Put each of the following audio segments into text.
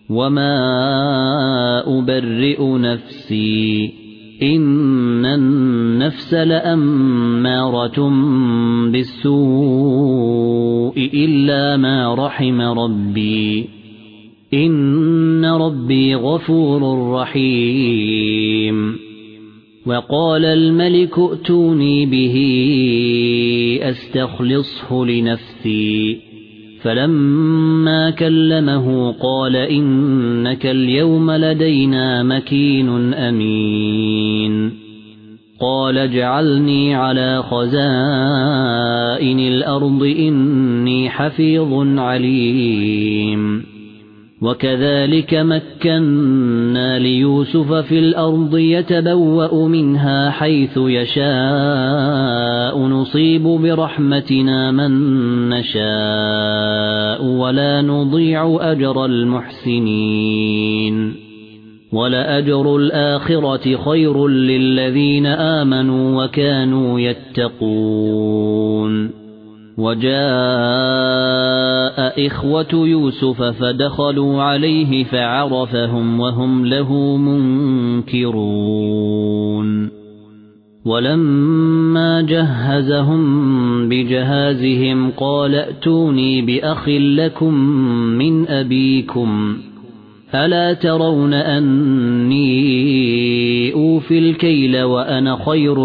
وما أبرئ نفسي إن النفس لأمارة بالسوء إلا ما رحم ربي إن ربي غفور رحيم وقال الملك ائتوني به أستخلصه لنفسي فلما كلمه قال إنك اليوم لدينا مكين أمين قال اجعلني على خزائن الأرض إني حفيظ عليم وكذلك مكنا ليوسف في الأرض يتبوأ منها حيث يشاء نصيب برحمتنا من نشاء ولا نضيع أجر المحسنين ولأجر الآخرة خير للذين آمنوا وكانوا يتقون وجاء إخوة يوسف فدخلوا عليه فعرفهم وهم له منكرون ولما جهزهم بجهازهم قال ائتوني بأخ لكم من أبيكم ألا ترون أني أوفي الكيل وأنا خير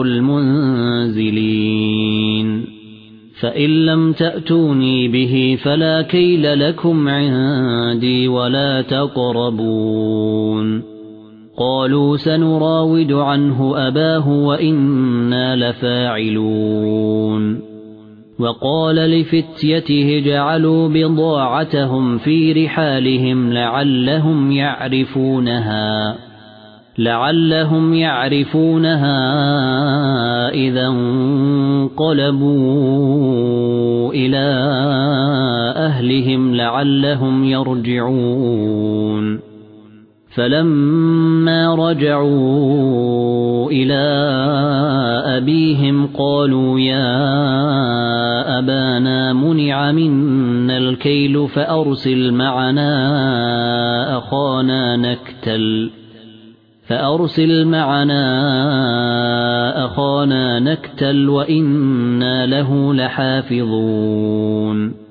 المنزلين فإن لم تأتوني به فلا كيل لكم عندي ولا تقربون قالوا سنراود عنه أباه وإنا لفاعلون وقال لفتيته جعلوا بضاعتهم في رحالهم لعلهم يعرفونها إذا انقلبوا إلى أهلهم لعلهم يرجعون فلما رجعوا إلى أبيهم قالوا يا أبانا منع منا الكيل فأرسل معنا أخانا نكتل وإنا له لحافظون